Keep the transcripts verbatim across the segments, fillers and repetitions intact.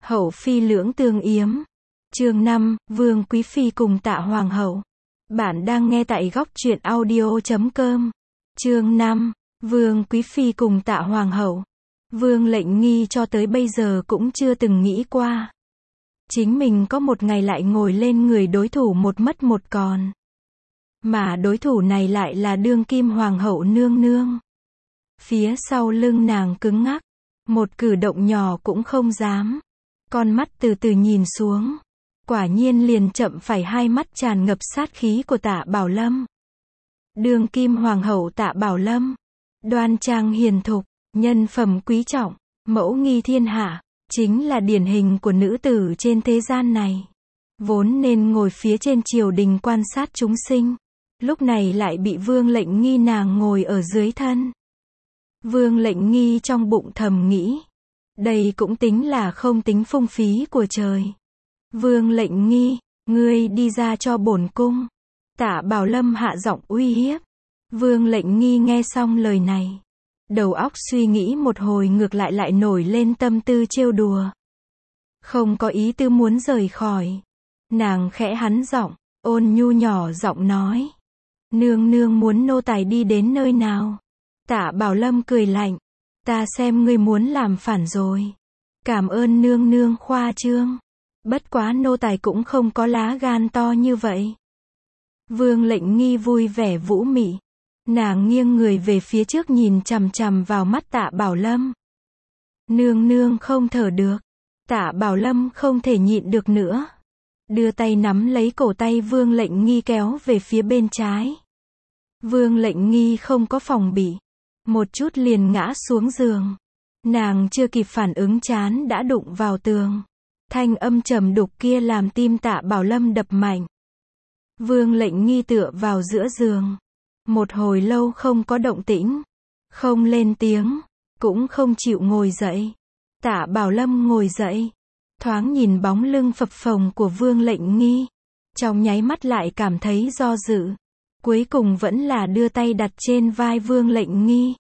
Hậu phi lưỡng tương yếm. Chương năm, Vương Quý Phi cùng Tạ Hoàng hậu. Bạn đang nghe tại góc truyện audio chấm com. Chương năm, Vương Quý Phi cùng Tạ Hoàng hậu. Vương Lệnh Nghi cho tới bây giờ cũng chưa từng nghĩ qua. Chính mình có một ngày lại ngồi lên người đối thủ một mất một còn. Mà đối thủ này lại là đương kim Hoàng hậu nương nương. Phía sau lưng nàng cứng ngắc. Một cử động nhỏ cũng không dám. Con mắt từ từ nhìn xuống. Quả nhiên liền chậm phải hai mắt tràn ngập sát khí của Tạ Bảo Lâm. Đương kim Hoàng hậu Tạ Bảo Lâm. Đoan trang hiền thục, nhân phẩm quý trọng, mẫu nghi thiên hạ. Chính là điển hình của nữ tử trên thế gian này. Vốn nên ngồi phía trên triều đình quan sát chúng sinh. Lúc này lại bị Vương Lệnh Nghi nàng ngồi ở dưới thân. Vương Lệnh Nghi trong bụng thầm nghĩ. Đây cũng tính là không tính phung phí của trời. Vương Lệnh Nghi, ngươi đi ra cho bổn cung. Tạ Bảo Lâm hạ giọng uy hiếp. Vương Lệnh Nghi nghe xong lời này. Đầu óc suy nghĩ một hồi ngược lại lại nổi lên tâm tư trêu đùa. Không có ý tư muốn rời khỏi. Nàng khẽ hắn giọng, ôn nhu nhỏ giọng nói. Nương nương muốn nô tài đi đến nơi nào? Tạ Bảo Lâm cười lạnh. Ta xem ngươi muốn làm phản rồi. Cảm ơn nương nương khoa trương. Bất quá nô tài cũng không có lá gan to như vậy. Vương Lệnh Nghi vui vẻ vũ mị. Nàng nghiêng người về phía trước nhìn chằm chằm vào mắt Tạ Bảo Lâm. Nương nương không thở được. Tạ Bảo Lâm không thể nhịn được nữa. Đưa tay nắm lấy cổ tay Vương Lệnh Nghi kéo về phía bên trái. Vương Lệnh Nghi không có phòng bị. Một chút liền ngã xuống giường. Nàng chưa kịp phản ứng chán đã đụng vào tường. Thanh âm trầm đục kia làm tim Tạ Bảo Lâm đập mạnh. Vương Lệnh Nghi tựa vào giữa giường. Một hồi lâu không có động tĩnh. Không lên tiếng. Cũng không chịu ngồi dậy. Tạ Bảo Lâm ngồi dậy. Thoáng nhìn bóng lưng phập phồng của Vương Lệnh Nghi. Trong nháy mắt lại cảm thấy do dự. Cuối cùng vẫn là đưa tay đặt trên vai Vương Lệnh Nghi.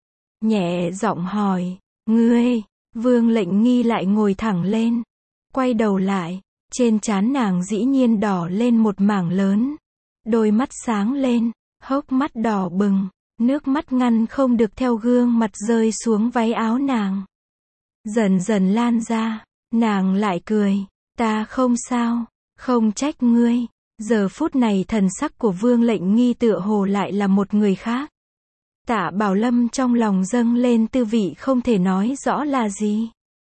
Nhẹ giọng hỏi. Ngươi. Vương Lệnh Nghi lại ngồi thẳng lên. Quay đầu lại. Trên trán nàng dĩ nhiên đỏ lên một mảng lớn. Đôi mắt sáng lên. Hốc mắt đỏ bừng. Nước mắt ngăn không được theo gương mặt rơi xuống váy áo nàng. Dần dần lan ra. Nàng lại cười. Ta không sao. Không trách ngươi. Giờ phút này thần sắc của Vương Lệnh Nghi tựa hồ lại là một người khác. Tạ Bảo Lâm trong lòng dâng lên tư vị không thể nói rõ là gì.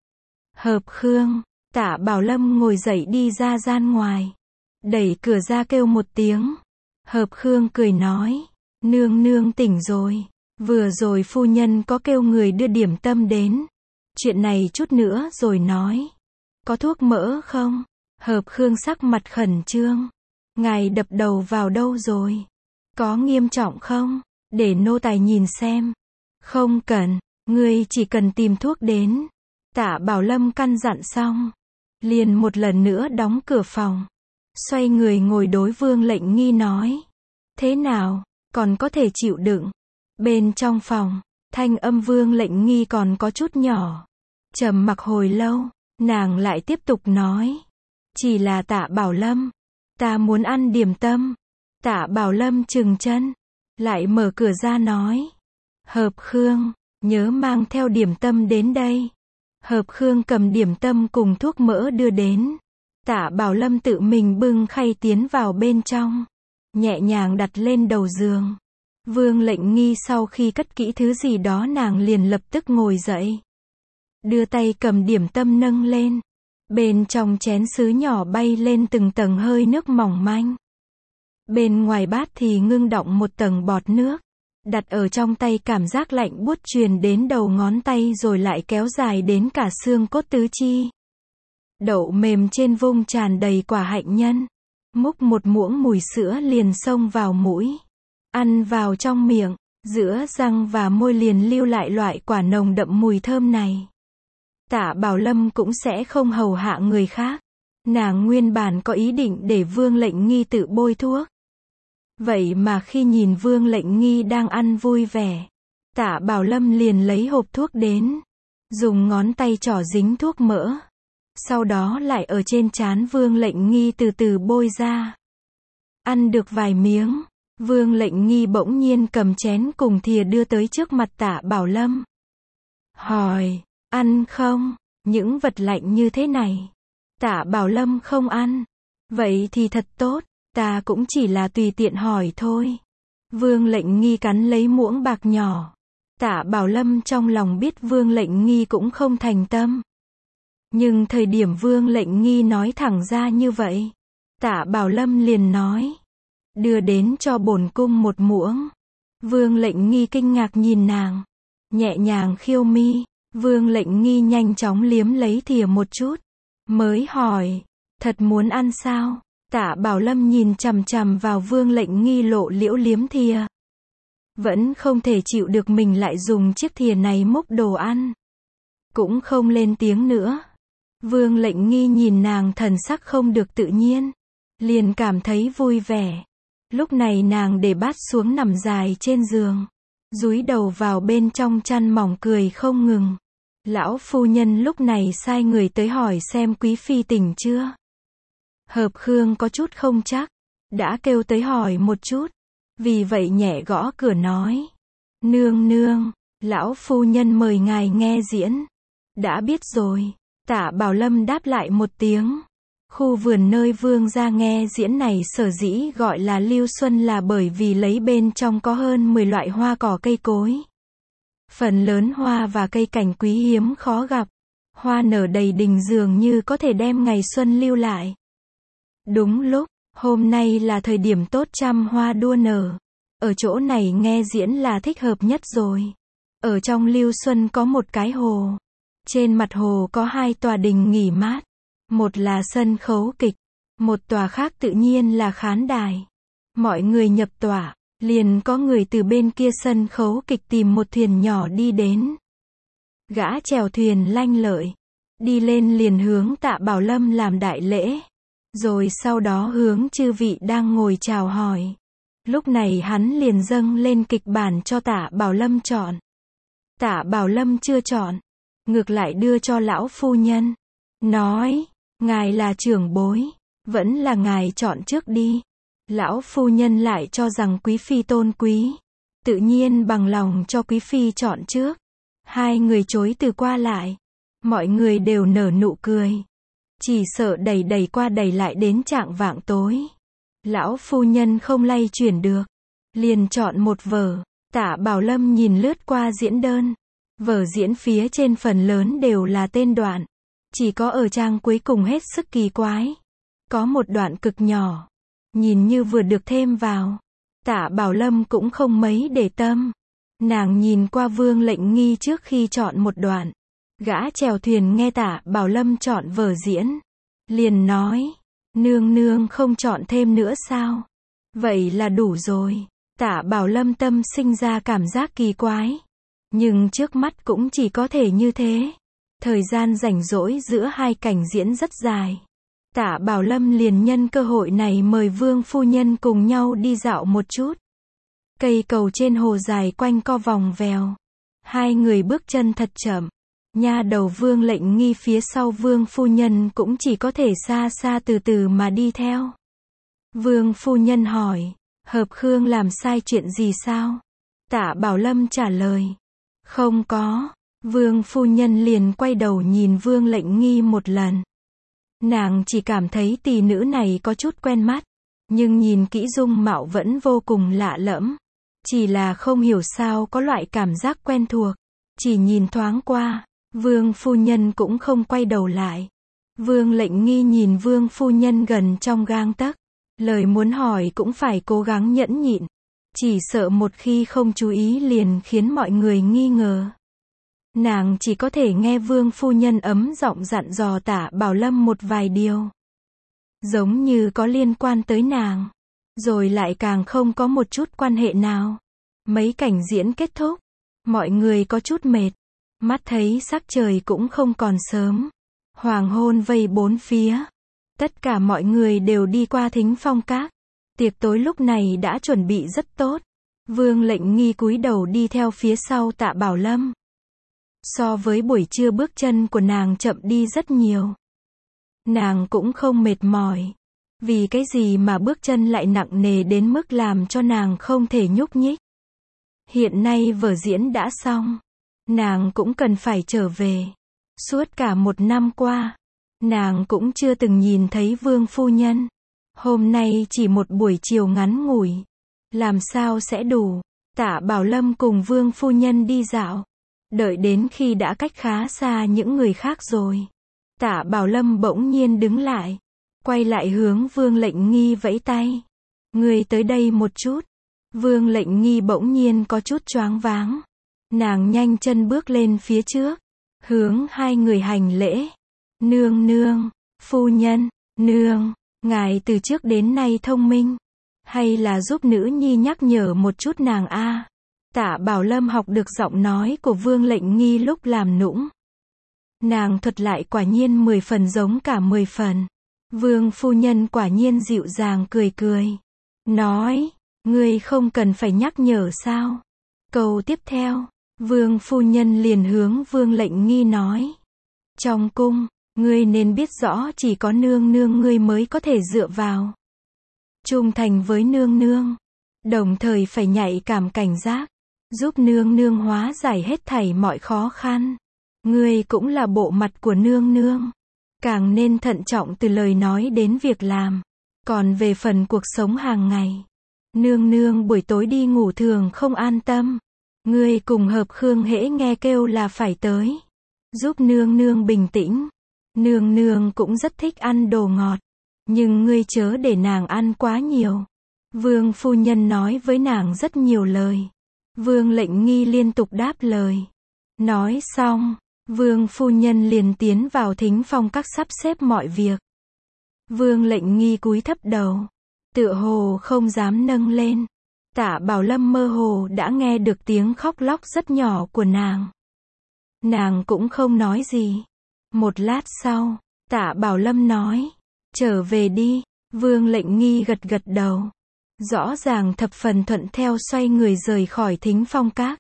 Hợp Khương. Tạ Bảo Lâm ngồi dậy đi ra gian ngoài. Đẩy cửa ra kêu một tiếng. Hợp Khương cười nói. Nương nương tỉnh rồi. Vừa rồi phu nhân có kêu người đưa điểm tâm đến. Chuyện này chút nữa rồi nói. Có thuốc mỡ không? Hợp Khương sắc mặt khẩn trương. Ngài đập đầu vào đâu rồi? Có nghiêm trọng không? Để nô tài nhìn xem. Không cần. Ngươi chỉ cần tìm thuốc đến. Tạ Bảo Lâm căn dặn xong. Liền một lần nữa đóng cửa phòng. Xoay người ngồi đối Vương Lệnh Nghi nói. Thế nào? Còn có thể chịu đựng. Bên trong phòng. Thanh âm Vương Lệnh Nghi còn có chút nhỏ. Trầm mặc hồi lâu. Nàng lại tiếp tục nói. Chỉ là Tạ Bảo Lâm. Ta muốn ăn điểm tâm. Tạ Bảo Lâm trừng chân. Lại mở cửa ra nói. Hợp Khương. Nhớ mang theo điểm tâm đến đây. Hợp Khương cầm điểm tâm cùng thuốc mỡ đưa đến. Tạ Bảo Lâm tự mình bưng khay tiến vào bên trong. Nhẹ nhàng đặt lên đầu giường. Vương Lệnh Nghi sau khi cất kỹ thứ gì đó nàng liền lập tức ngồi dậy. Đưa tay cầm điểm tâm nâng lên. Bên trong chén sứ nhỏ bay lên từng tầng hơi nước mỏng manh. Bên ngoài bát thì ngưng đọng một tầng bọt nước. Đặt ở trong tay cảm giác lạnh buốt truyền đến đầu ngón tay rồi lại kéo dài đến cả xương cốt tứ chi. Đậu mềm trên vung tràn đầy quả hạnh nhân. Múc một muỗng mùi sữa liền xông vào mũi. Ăn vào trong miệng, giữa răng và môi liền lưu lại loại quả nồng đậm mùi thơm này. Tạ Bảo Lâm cũng sẽ không hầu hạ người khác. Nàng nguyên bản có ý định để Vương Lệnh Nghi tự bôi thuốc. Vậy mà khi nhìn Vương Lệnh Nghi đang ăn vui vẻ, Tạ Bảo Lâm liền lấy hộp thuốc đến. Dùng ngón tay trỏ dính thuốc mỡ. sau đó lại ở trên trán Vương Lệnh Nghi từ từ bôi ra. Ăn được vài miếng, Vương Lệnh Nghi bỗng nhiên cầm chén cùng thìa đưa tới trước mặt Tạ Bảo Lâm. Hỏi, ăn không? Những vật lạnh như thế này. Tạ Bảo Lâm không ăn. Vậy thì thật tốt, ta cũng chỉ là tùy tiện hỏi thôi. Vương Lệnh Nghi cắn lấy muỗng bạc nhỏ. Tạ Bảo Lâm trong lòng biết Vương Lệnh Nghi cũng không thành tâm. Nhưng thời điểm Vương Lệnh Nghi nói thẳng ra như vậy, Tạ Bảo Lâm liền nói, đưa đến cho bổn cung một muỗng. Vương Lệnh Nghi kinh ngạc nhìn nàng, nhẹ nhàng khiêu mi. Vương Lệnh Nghi nhanh chóng liếm lấy thìa một chút, mới hỏi, thật muốn ăn sao? Tạ Bảo Lâm nhìn chằm chằm vào Vương Lệnh Nghi lộ liễu liếm thìa. Vẫn không thể chịu được mình lại dùng chiếc thìa này múc đồ ăn. Cũng không lên tiếng nữa. Vương Lệnh Nghi nhìn nàng thần sắc không được tự nhiên, liền cảm thấy vui vẻ. Lúc này nàng để bát xuống nằm dài trên giường, dúi đầu vào bên trong chăn mỏng cười không ngừng. Lão phu nhân lúc này sai người tới hỏi xem quý phi tỉnh chưa. Hợp Khương có chút không chắc, đã kêu tới hỏi một chút, vì vậy nhẹ gõ cửa nói, nương nương, lão phu nhân mời ngài nghe diễn. Đã biết rồi. Tạ Bảo Lâm đáp lại một tiếng. Khu vườn nơi vương gia nghe diễn này sở dĩ gọi là Lưu Xuân là bởi vì lấy bên trong có hơn mười loại hoa cỏ cây cối. Phần lớn hoa và cây cảnh quý hiếm khó gặp. Hoa nở đầy đình dường như có thể đem ngày xuân lưu lại. Đúng lúc, hôm nay là thời điểm tốt trăm hoa đua nở. Ở chỗ này nghe diễn là thích hợp nhất rồi. Ở trong Lưu Xuân có một cái hồ. Trên mặt hồ có hai tòa đình nghỉ mát. Một là sân khấu kịch, một tòa khác tự nhiên là khán đài. Mọi người nhập tòa, liền có người từ bên kia sân khấu kịch tìm một thuyền nhỏ đi đến. Gã chèo thuyền lanh lợi, đi lên liền hướng Tạ Bảo Lâm làm đại lễ, rồi sau đó hướng chư vị đang ngồi chào hỏi. Lúc này hắn liền dâng lên kịch bản cho Tạ Bảo Lâm chọn. Tạ Bảo Lâm chưa chọn, ngược lại đưa cho lão phu nhân, nói, ngài là trưởng bối, vẫn là ngài chọn trước đi. Lão phu nhân lại cho rằng quý phi tôn quý, tự nhiên bằng lòng cho quý phi chọn trước. Hai người chối từ qua lại, mọi người đều nở nụ cười. Chỉ sợ đẩy đẩy qua đẩy lại đến trạng vạng tối, lão phu nhân không lay chuyển được, liền chọn một vở. Tạ Bảo Lâm nhìn lướt qua diễn đơn, vở diễn phía trên phần lớn đều là tên đoạn, chỉ có ở trang cuối cùng hết sức kỳ quái. Có một đoạn cực nhỏ, nhìn như vừa được thêm vào. Tạ Bảo Lâm cũng không mấy để tâm. Nàng nhìn qua Vương Lệnh Nghi trước khi chọn một đoạn. Gã chèo thuyền nghe Tạ Bảo Lâm chọn vở diễn, liền nói, nương nương không chọn thêm nữa sao? Vậy là đủ rồi. Tạ Bảo Lâm tâm sinh ra cảm giác kỳ quái. Nhưng trước mắt cũng chỉ có thể như thế. Thời gian rảnh rỗi giữa hai cảnh diễn rất dài. Tạ Bảo Lâm liền nhân cơ hội này mời Vương phu nhân cùng nhau đi dạo một chút. Cây cầu trên hồ dài quanh co vòng vèo. Hai người bước chân thật chậm. Nha đầu Vương Lệnh Nghi phía sau Vương phu nhân cũng chỉ có thể xa xa từ từ mà đi theo. Vương phu nhân hỏi, Hợp Khương làm sai chuyện gì sao? Tạ Bảo Lâm trả lời, không có. Vương phu nhân liền quay đầu nhìn Vương Lệnh Nghi một lần. Nàng chỉ cảm thấy tỷ nữ này có chút quen mắt, nhưng nhìn kỹ dung mạo vẫn vô cùng lạ lẫm. Chỉ là không hiểu sao có loại cảm giác quen thuộc. Chỉ nhìn thoáng qua, Vương phu nhân cũng không quay đầu lại. Vương Lệnh Nghi nhìn Vương phu nhân gần trong gang tấc, lời muốn hỏi cũng phải cố gắng nhẫn nhịn. Chỉ sợ một khi không chú ý liền khiến mọi người nghi ngờ. Nàng chỉ có thể nghe Vương phu nhân ấm giọng dặn dò Tạ Bảo Lâm một vài điều. Giống như có liên quan tới nàng, rồi lại càng không có một chút quan hệ nào. Mấy cảnh diễn kết thúc, mọi người có chút mệt, mắt thấy sắc trời cũng không còn sớm. Hoàng hôn vây bốn phía. Tất cả mọi người đều đi qua Thính Phong Các. Tiệc tối lúc này đã chuẩn bị rất tốt. Vương Lệnh Nghi cúi đầu đi theo phía sau Tạ Bảo Lâm. So với buổi trưa bước chân của nàng chậm đi rất nhiều. Nàng cũng không mệt mỏi. Vì cái gì mà bước chân lại nặng nề đến mức làm cho nàng không thể nhúc nhích. Hiện nay vở diễn đã xong. Nàng cũng cần phải trở về. Suốt cả một năm qua, nàng cũng chưa từng nhìn thấy Vương phu nhân. Hôm nay chỉ một buổi chiều ngắn ngủi. Làm sao sẽ đủ. Tạ Bảo Lâm cùng Vương phu nhân đi dạo. Đợi đến khi đã cách khá xa những người khác rồi. Tạ Bảo Lâm bỗng nhiên đứng lại. Quay lại hướng Vương Lệnh Nghi vẫy tay. Người tới đây một chút. Vương Lệnh Nghi bỗng nhiên có chút choáng váng. Nàng nhanh chân bước lên phía trước. Hướng hai người hành lễ. Nương nương, phu nhân, nương, ngài từ trước đến nay thông minh. Hay là giúp nữ nhi nhắc nhở một chút nàng a. Tạ Bảo Lâm học được giọng nói của Vương Lệnh Nghi lúc làm nũng. Nàng thuật lại quả nhiên mười phần giống cả mười phần. Vương phu nhân quả nhiên dịu dàng cười cười. Nói, ngươi không cần phải nhắc nhở sao. Câu tiếp theo, Vương phu nhân liền hướng Vương Lệnh Nghi nói. Trong cung, ngươi nên biết rõ chỉ có nương nương ngươi mới có thể dựa vào. Trung thành với nương nương. Đồng thời phải nhạy cảm cảnh giác. Giúp nương nương hóa giải hết thảy mọi khó khăn. Ngươi cũng là bộ mặt của nương nương. Càng nên thận trọng từ lời nói đến việc làm. Còn về phần cuộc sống hàng ngày. Nương nương buổi tối đi ngủ thường không an tâm. Ngươi cùng Hợp Khương hễ nghe kêu là phải tới. Giúp nương nương bình tĩnh. Nương nương cũng rất thích ăn đồ ngọt. Nhưng ngươi chớ để nàng ăn quá nhiều. Vương phu nhân nói với nàng rất nhiều lời. Vương Lệnh Nghi liên tục đáp lời. Nói xong, Vương phu nhân liền tiến vào thính phong các sắp xếp mọi việc. Vương Lệnh Nghi cúi thấp đầu. Tựa hồ không dám nâng lên. Tạ Bảo Lâm mơ hồ đã nghe được tiếng khóc lóc rất nhỏ của nàng. Nàng cũng không nói gì. Một lát sau, Tạ Bảo Lâm nói. Trở về đi. Vương Lệnh Nghi gật gật đầu. Rõ ràng thập phần thuận theo xoay người rời khỏi thính phong các.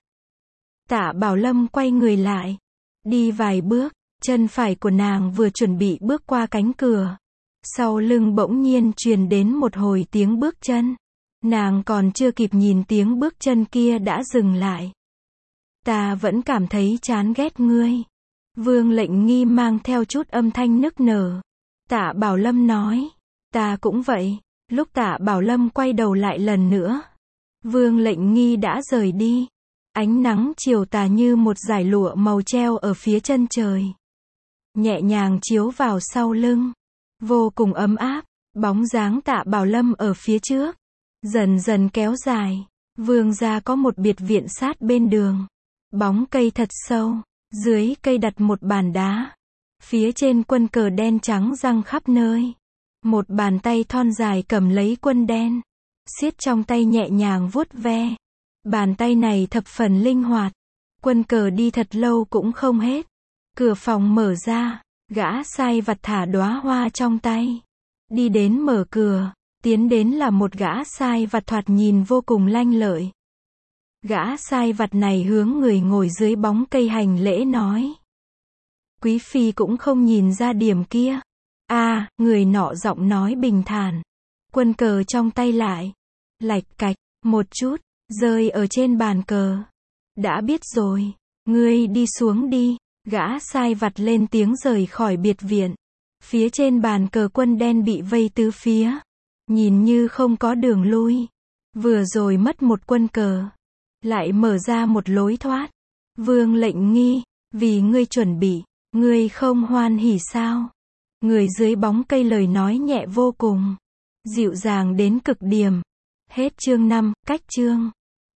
Tạ Bảo Lâm quay người lại. Đi vài bước, chân phải của nàng vừa chuẩn bị bước qua cánh cửa. Sau lưng bỗng nhiên truyền đến một hồi tiếng bước chân. Nàng còn chưa kịp nhìn tiếng bước chân kia đã dừng lại. Ta vẫn cảm thấy chán ghét ngươi. Vương Lệnh Nghi mang theo chút âm thanh nức nở. Tạ Bảo Lâm nói. Ta cũng vậy. Lúc Tạ Bảo Lâm quay đầu lại lần nữa. Vương Lệnh Nghi đã rời đi. Ánh nắng chiều tà như một dải lụa màu treo ở phía chân trời. Nhẹ nhàng chiếu vào sau lưng. Vô cùng ấm áp. Bóng dáng Tạ Bảo Lâm ở phía trước. Dần dần kéo dài. Vương gia có một biệt viện sát bên đường. Bóng cây thật sâu. Dưới cây đặt một bàn đá. Phía trên quân cờ đen trắng răng khắp nơi. Một bàn tay thon dài cầm lấy quân đen. Siết trong tay nhẹ nhàng vuốt ve. Bàn tay này thập phần linh hoạt. Quân cờ đi thật lâu cũng không hết. Cửa phòng mở ra. Gã sai vặt thả đóa hoa trong tay. Đi đến mở cửa. Tiến đến là một gã sai vặt thoạt nhìn vô cùng lanh lợi. Gã sai vặt này hướng người ngồi dưới bóng cây hành lễ nói. Quý phi cũng không nhìn ra điểm kia. A, à, người nọ giọng nói bình thản. Quân cờ trong tay lại. Lạch cạch, một chút, rơi ở trên bàn cờ. Đã biết rồi, ngươi đi xuống đi. Gã sai vặt lên tiếng rời khỏi biệt viện. Phía trên bàn cờ quân đen bị vây tứ phía. Nhìn như không có đường lui. Vừa rồi mất một quân cờ. Lại mở ra một lối thoát. Vương Lệnh Nghi, vì ngươi chuẩn bị, ngươi không hoan hỉ sao? Người dưới bóng cây lời nói nhẹ vô cùng. Dịu dàng đến cực điểm. Hết chương năm, cách chương.